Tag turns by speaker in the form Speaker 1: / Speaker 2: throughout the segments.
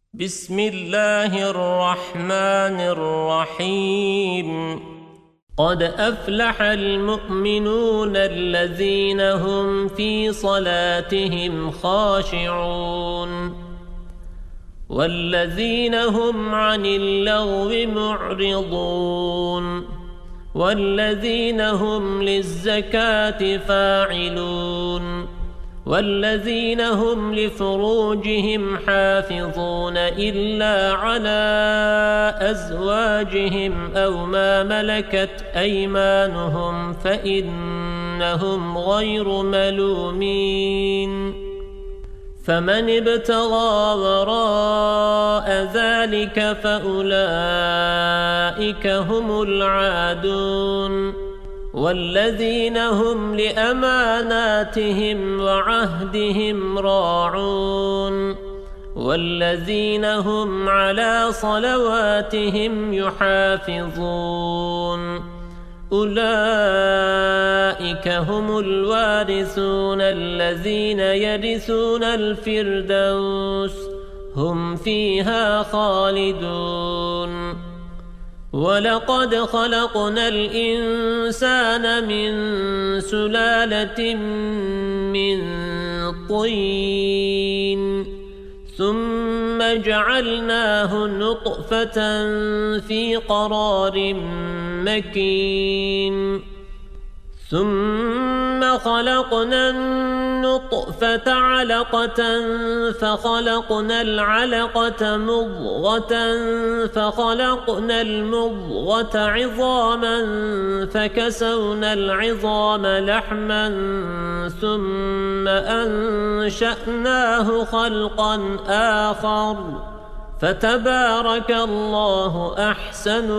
Speaker 1: بسم الله الرحمن الرحيم قد أفلح المؤمنون الذين هم في صلاتهم خاشعون والذين هم عن اللغو معرضون والذين هم للزكاة فاعلون والذين هم لفروجهم حافظون إلا على أزواجهم أو ما ملكت أيمانهم فإنهم غير ملومين فمن ابتغى وراء ذلك فأولئك هم العادون والذين هم لأماناتهم وعهدهم راعون والذين هم على صلواتهم يحافظون أولئك هم الوارثون الذين يرثون الفردوس هم فيها خالدون ولقد خلقنا الإنسان من سلالة من طين ثم جعلناه نطفة في قرار مكين ثم خلقنا النطفة علقة فخلقنا العلقة مضغة فخلقنا المضغة عظاما فكسونا العظام لحما ثم أنشأناه خلقا آخر فتبارك الله أحسن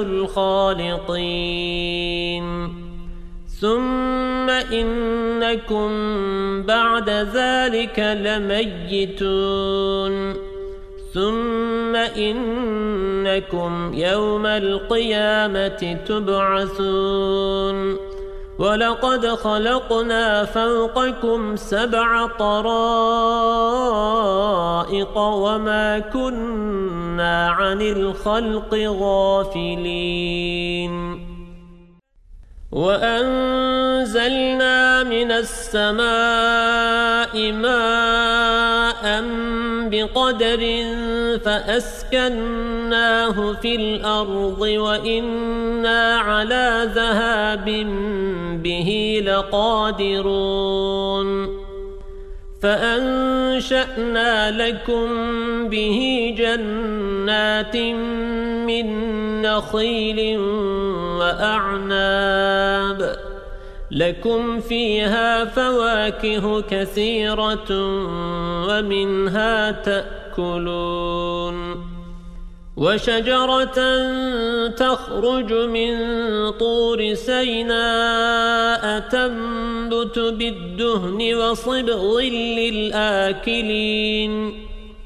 Speaker 1: الخالقين ثم إنكم بعد ذلك لميتون ثم إنكم يوم القيامة تبعثون ولقد خلقنا فوقكم 7 طرائق وما كنا عن الخلق غافلين وأنزلنا من السماء ماء بقدر فأسكناه في الأرض وإنا على ذهاب به لقادرون فأنشأنا لكم به جنات من نخيل وأعناب لكم فيها فواكه كثيرة ومنها تأكلون وشجرة تخرج من طور سيناء تنبت بالدهن وصبغ للآكلين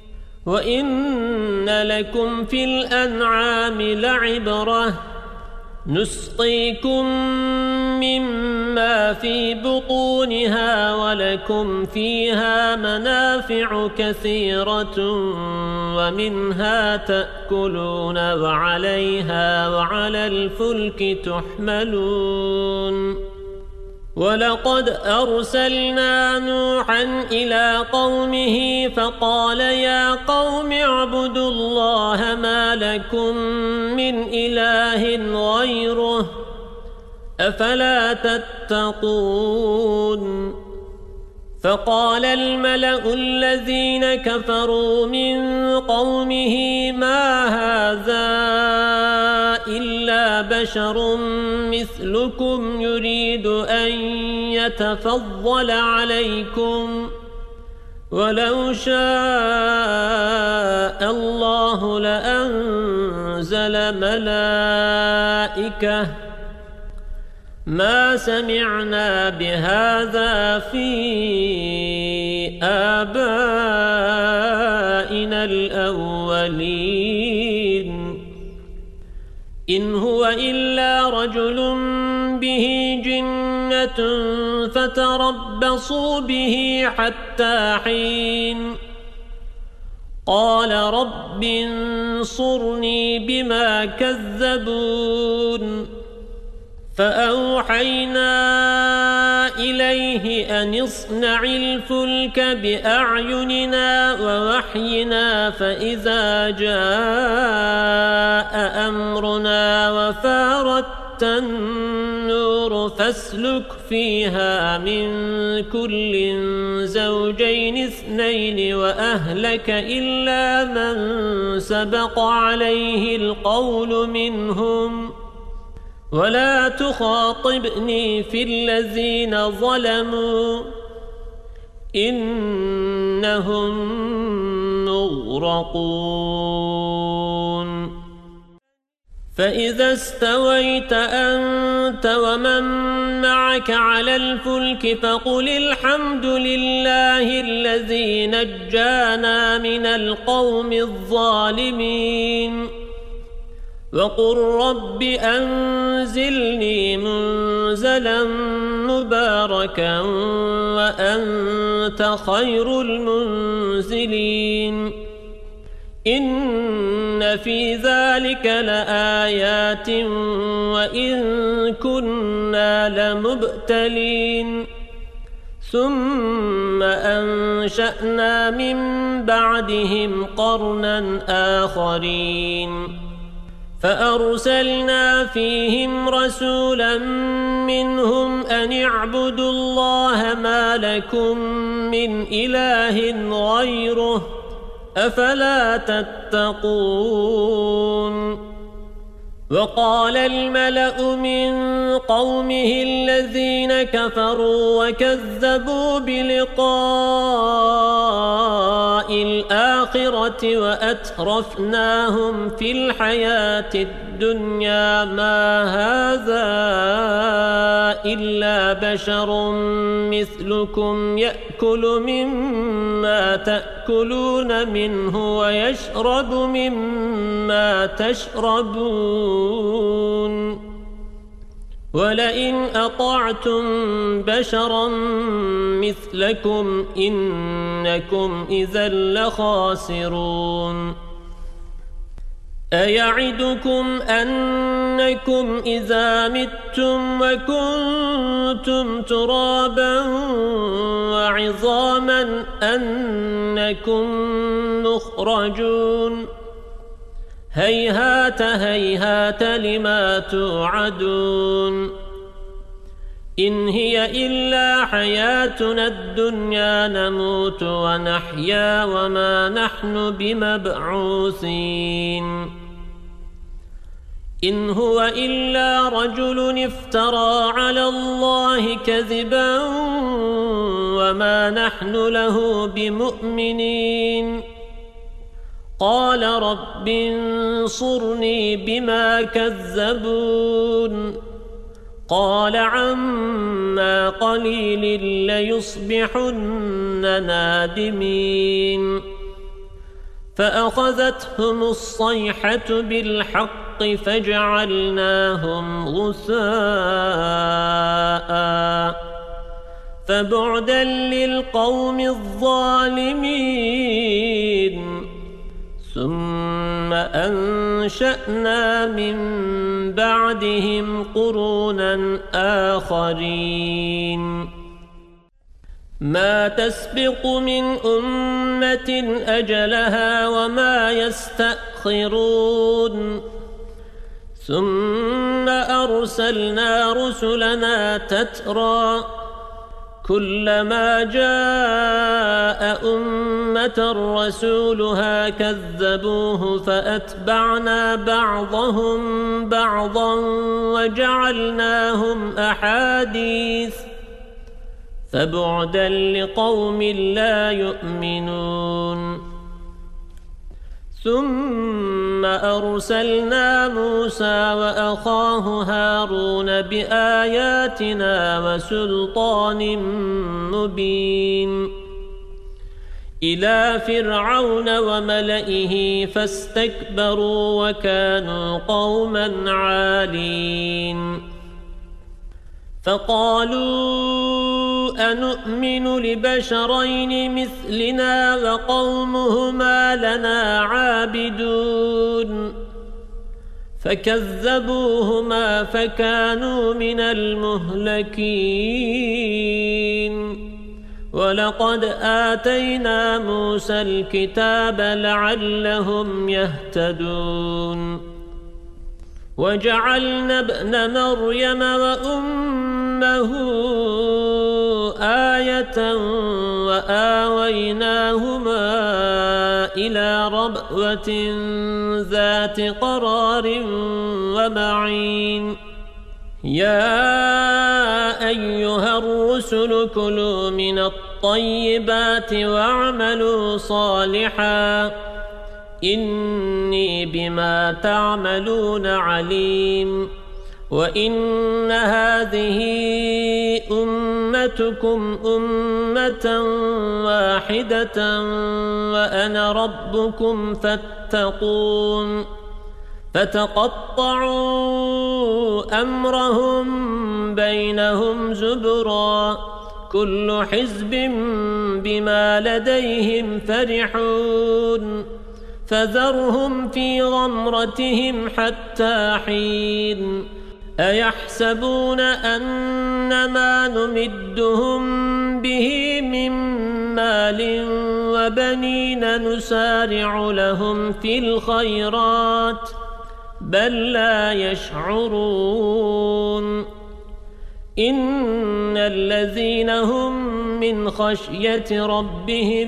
Speaker 1: وإن لكم في الأنعام لعبرة نسقيكم مما في بطونها ولكم فيها منافع كثيرة ومنها تأكلون وعليها وعلى الفلك تحملون ولقد أرسلنا نوحا إلى قومه فقال يا قوم اعبدوا الله ما لكم من إله غيره أفلا تتقون فقال الملأ الذين كفروا من قومه ما هذا إلا بشر مثلكم يريد أن يتفضل عليكم ولو شاء الله لأنزل ملائكة ما سمعنا بهذا في آبائنا الأولين إن هو إلا رجل به جنة فتربصوا به حتى حين قال رب انصرني بما كذبون فأوحينا إليه أن اصنع الفلك بأعيننا ووحينا فإذا جاء أمرنا وفارت النور فاسلك فيها من كل زوجين اثنين وأهلك إلا من سبق عليه القول منهم ولا تخاطبني في الذين ظلموا إنهم مغرقون فإذا استويت أنت ومن معك على الفلك فقل الحمد لله الذي نجانا من القوم الظالمين وقل رب أنزلني منزلا مباركا وأنت خير المنزلين إن في ذلك لآيات وإن كنا لمبتلين ثم أنشأنا من بعدهم قرنا آخرين فأرسلنا فيهم رسولا منهم أن اعبدوا الله ما لكم من إله غيره أفلا تتقون وقال الملأ من قومه الذين كفروا وكذبوا بلقاء الآخرة وأترفناهم في الحياة الدنيا ما هذا إلا بشر مثلكم يأكل مما تأكلون منه ويشرب مما تشربون ولئن أطعتم بشرا مثلكم إنكم إذا لخاسرون أيعدكم أنكم إذا متم وكنتم ترابا وعظاما أنكم مخرجون هيهات هيهات لما توعدون إن هي إلا حياتنا الدنيا نموت ونحيا وما نحن بمبعوثين إن هو إلا رجل افترى على الله كذبا وما نحن له بمؤمنين قال رب انصرني بما كذبون قال عما قليل ليصبحن نادمين فأخذتهم الصيحة بالحق فجعلناهم غثاء فبعدا للقوم الظالمين ثم أنشأنا من بعدهم قرونا آخرين ما تسبق من أمة أجلها وما يستأخرون ثم أرسلنا رسلنا تترى كلما جاء أمة رسولها كذبوه فأتبعنا بعضهم بعضا وجعلناهم أحاديث فبعدا لقوم لا يؤمنون ثم أرسلنا موسى وأخاه هارون بآياتنا وسلطان مبين إلى فرعون وملئه فاستكبروا وكانوا قوما عالين فقالوا أنؤمن لبشرين مثلنا وقومهما لنا عابدون فكذبوهما فكانوا من المهلكين ولقد آتينا موسى الكتاب لعلهم يهتدون وجعلنا ابن مريم وأمه آية وآويناهما إلى ربوة ذات قرار ومعين يا أيها الرسل كلوا من الطيبات واعملوا صالحا إني بما تعملون عليم وإن هذه أمتكم أمة واحدة وأنا ربكم فاتقون فتقطعوا أمرهم بينهم زبرا كل حزب بما لديهم فرحون فذرهم في غمرتهم حتى حين أيحسبون أنما نمدهم به من مال وبنين نسارع لهم في الخيرات بل لا يشعرون إن الذين هم من خشية ربهم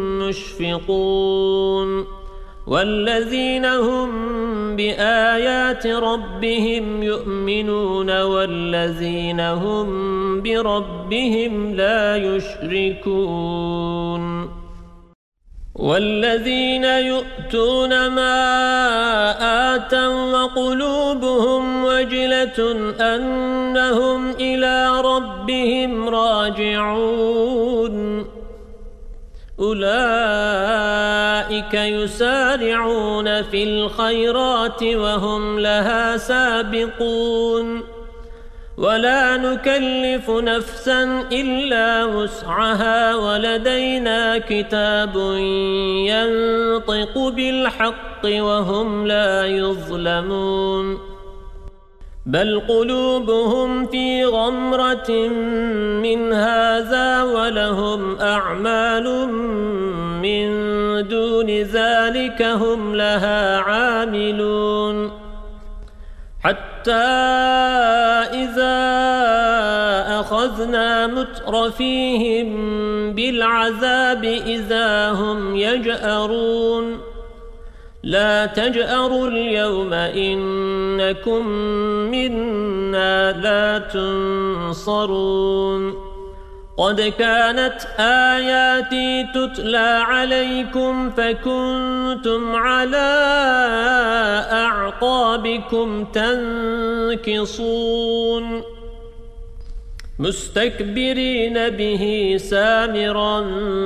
Speaker 1: مشفقون والذين هم بآيات ربهم يؤمنون والذين هم بربهم لا يشركون والذين يؤتون ما آتوا وقلوبهم وجلة أنهم إلى ربهم راجعون أولئك يسارعون في الخيرات وهم لها سابقون ولا نكلف نفسا إلا وسعها ولدينا كتاب ينطق بالحق وهم لا يظلمون بل قلوبهم في غمرة من هذا ولهم أعمال من دون ذلك هم لها عاملون حتى إذا أخذنا مترفيهم بالعذاب إذا هم يجأرون لا تجأروا اليوم إنكم منا لا تنصرون قد كانت آياتي تتلى عليكم فكنتم على أعقابكم تنكصون مستكبرين به سامرا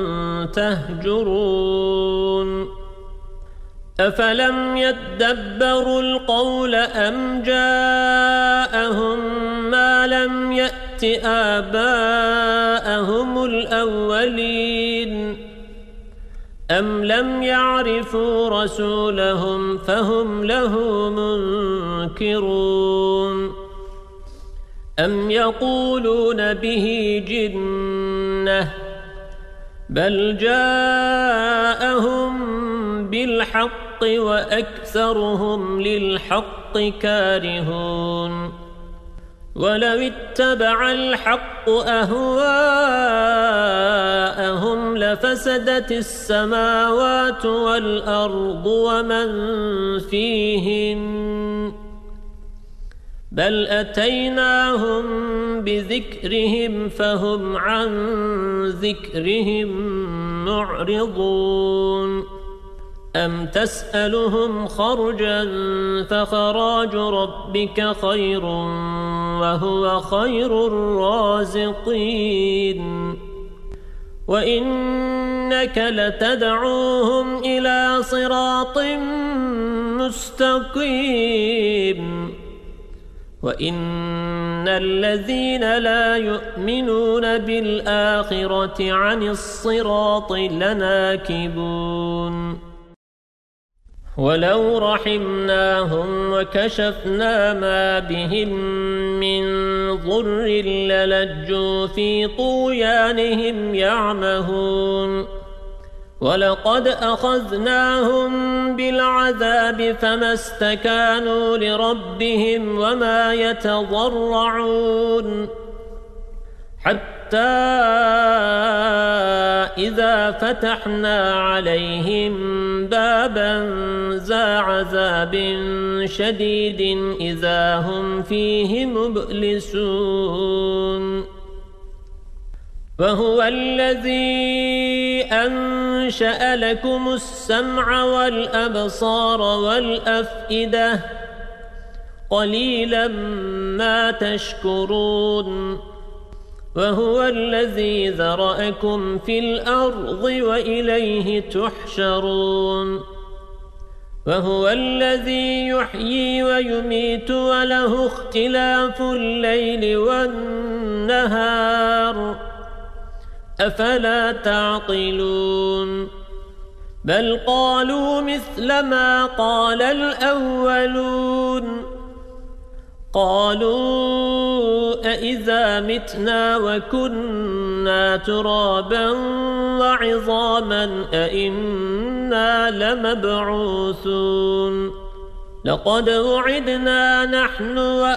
Speaker 1: تهجرون أفلم يدبروا القول أم جاءهم ما لم يأت آباءهم الأولين أم لم يعرفوا رسولهم فهم له منكرون أم يقولون به جنة بل جاءهم بالحق وأكثرهم للحق كارهون ولو اتبع الحق أهواءهم لفسدت السماوات والأرض ومن فيهن بل أتيناهم بذكرهم فهم عن ذكرهم معرضون أم تسألهم خرجا فخراج ربك خير وهو خير الرازقين وإنك لتدعوهم إلى صراط مستقيم وَإِنَّ الَّذِينَ لَا يُؤْمِنُونَ بِالْآخِرَةِ عَنِ الصِّرَاطِ لَنَاكِبُونَ وَلَوْ رَحِمْنَاهُمْ وَكَشَفْنَا مَا بِهِمْ مِنْ ضُرٍّ لَلَجُّوا فِي طُغْيَانِهِمْ يَعْمَهُونَ وَلَقَدْ أَخَذْنَاهُمْ بِالْعَذَابِ فَمَا اسْتَكَانُوا لِرَبِّهِمْ وَمَا يَتَضَرَّعُونَ حَتَّى إِذَا فَتَحْنَا عَلَيْهِمْ بَابًا ذَا عَذَابٍ شَدِيدٍ إِذَا هُمْ فِيهِ مُبْلِسُونَ وَهُوَ الَّذِي أَنشَأَ لَكُمُ السَّمْعَ وَالْأَبْصَارَ وَالْأَفْئِدَةَ قَلِيلًا مَا تَشْكُرُونَ وَهُوَ الَّذِي ذَرَأَكُمْ فِي الْأَرْضِ وَإِلَيْهِ تُحْشَرُونَ وَهُوَ الَّذِي يُحْيِي وَيُمِيتُ وَلَهُ اخْتِلَافُ اللَّيْلِ وَالنَّهَارِ أَفَلَا تَعْقِلُونَ بَلْ قَالُوا مِثْلَ مَا قَالَ الْأَوَّلُونَ قَالُوا أَإِذَا مِتْنَا وَكُنَّا تُرَابًا وَعِظَامًا أَإِنَّا لَمَبْعُوثُونَ لَقَدْ وُعِدْنَا نَحْنُ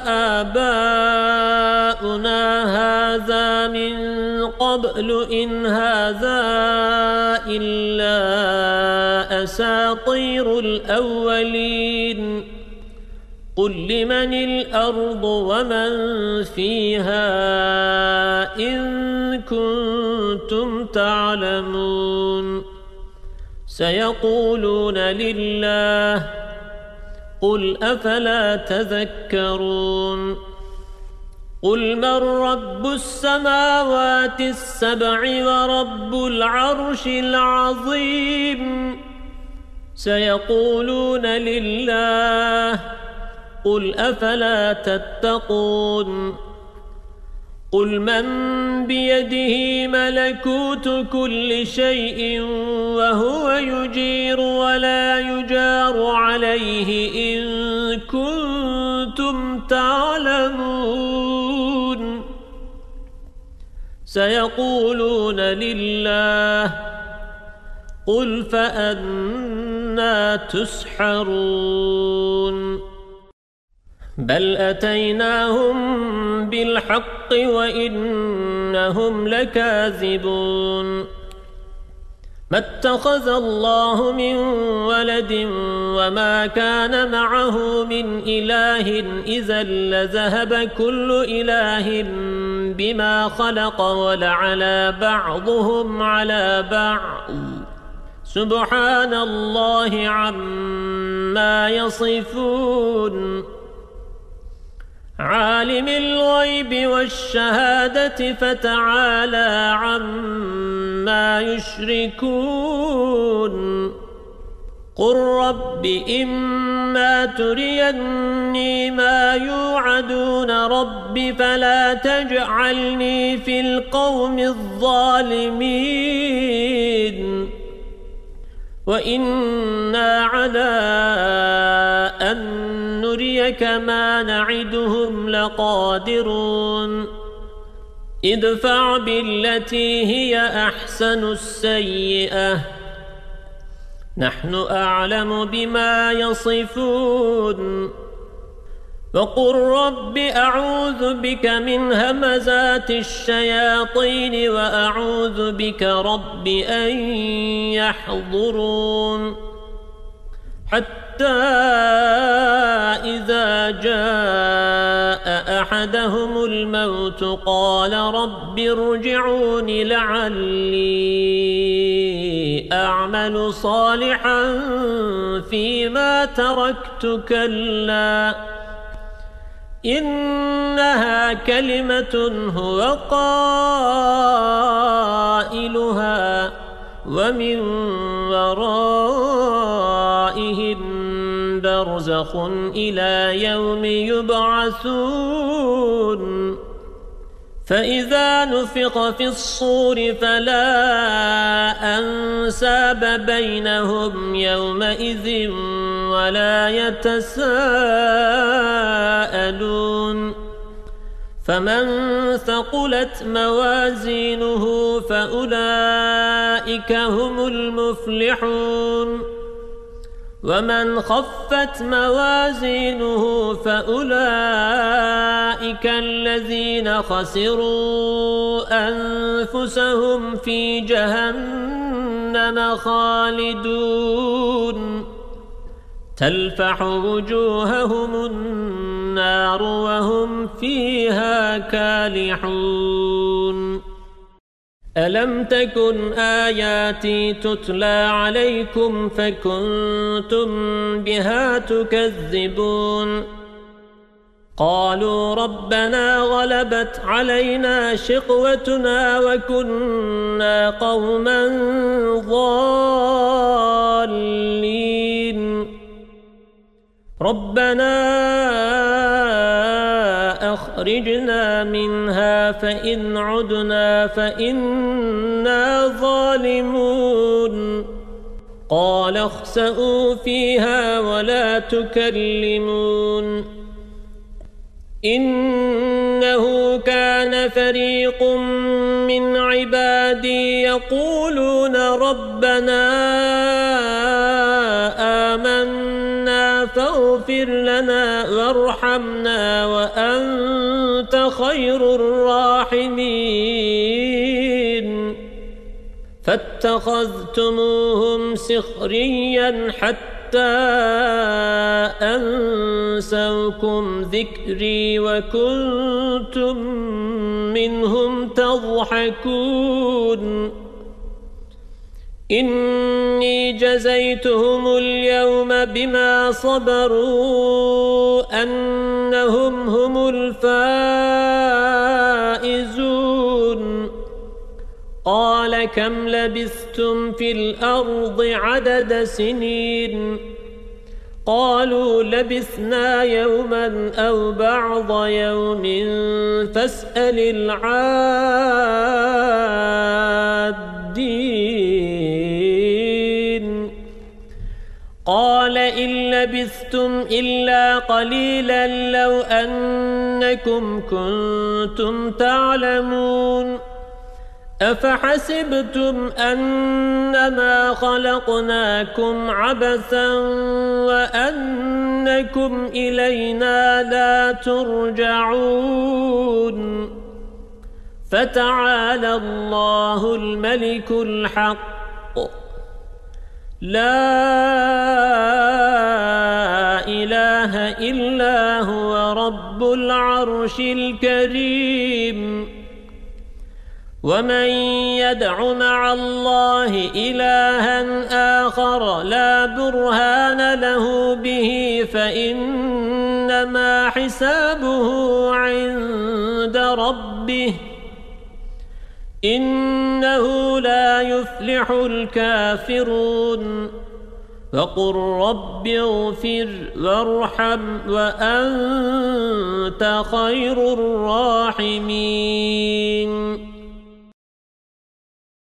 Speaker 1: وَآبَاؤُنَا هَذَا مِنْ قَبْلُ إِنْ هَذَا إِلَّا أَسَاطِيرُ الْأَوَّلِينَ قُلْ لِمَنِ الْأَرْضُ وَمَنْ فِيهَا إِن كُنتُمْ تَعْلَمُونَ سَيَقُولُونَ لِلَّهِ قُلْ أَفَلَا تَذَكَّرُونَ قُلْ مَنْ رَبُّ السَّمَاوَاتِ السَّبْعِ وَرَبُّ الْعَرْشِ الْعَظِيمِ سَيَقُولُونَ لِلَّهِ قُلْ أَفَلَا تَتَّقُونَ قُلْ مَنْ بِيَدِهِ مَلَكُوتُ كُلِّ شَيْءٍ وَهُوَ يُجِيرُ وَلَا يُجَارُ عَلَيْهِ إِن كُنتُمْ تَعْلَمُونَ سَيَقُولُونَ لِلَّهِ قُلْ فَأَنَّى تُسْحَرُونَ بَلْ أَتَيْنَاهُمْ بِالْحَقِّ وَإِنَّهُمْ لَكَاذِبُونَ مَا اتَّخَذَ اللَّهُ مِنْ وَلَدٍ وَمَا كَانَ مَعَهُ مِنْ إِلَٰهٍ إِذًا لَذَهَبَ كُلُّ إِلَٰهٍ بِمَا خَلَقَ وَلَعَلَا بَعْضُهُمْ عَلَى بَعْضٍ سُبْحَانَ اللَّهِ عَمَّا يَصِفُونَ عالم الغيب والشهادة فتعالى عما يشركون قل رب إما تريني ما يوعدون رب فلا تجعلني في القوم الظالمين وإنا على أن نريك ما نعدهم لقادرون ادفع بالتي هي أحسن السيئة نحن أعلم بما يصفون وقل رب أعوذ بك من همزات الشياطين وأعوذ بك رب أن يحضرون حتى إذا جاء أحدهم الموت قال رب ارجعون لعلي أعمل صالحا فيما تركت كلا إنها كلمة هو قائلها ومن ورائهم برزخ إلى يوم يبعثون فإذا نفخ في الصور فلا أنساب بينهم يومئذ ولا يتساءلون فمن ثقلت موازينه فأولئك هم المفلحون ومن خفت موازينه فأولئك الذين خسروا أنفسهم في جهنم خالدون تلفح وجوههم النار وهم فيها كالحون ألم تكن آياتي تتلى عليكم فكنتم بها تكذبون قالوا ربنا غلبت علينا شقوتنا وكنا قوما ضالين ربنا أخرجنا منها فإن عدنا فإنا ظالمون قال اخسئوا فيها ولا تكلمون إنه كان فريق من عبادي يقولون ربنا آمنا فاغفر لنا وارحمنا وأنت خير الراحمين فاتخذتموهم سخريا حتى أنسوكم ذكري وكنتم منهم تضحكون إني جزيتهم اليوم بما صبروا أنهم هم الفائزون قال كم لبثتم في الأرض عدد سنين قالوا لبثنا يوما أو بعض يوم فاسأل العادين قال إن لبثتم إلا قليلا لو أنكم كنتم تعلمون أفحسبتم أنما خلقناكم عبثا وأنكم إلينا لا ترجعون فتعالى الله الملك الحق لا إله إلا هو رب العرش الكريم ومن يدع مع الله إلها آخر لا برهان له به فإنما حسابه عند ربه إنه لا يفلح الكافرون وقل رب اغفر وارحم وأنت خير الراحمين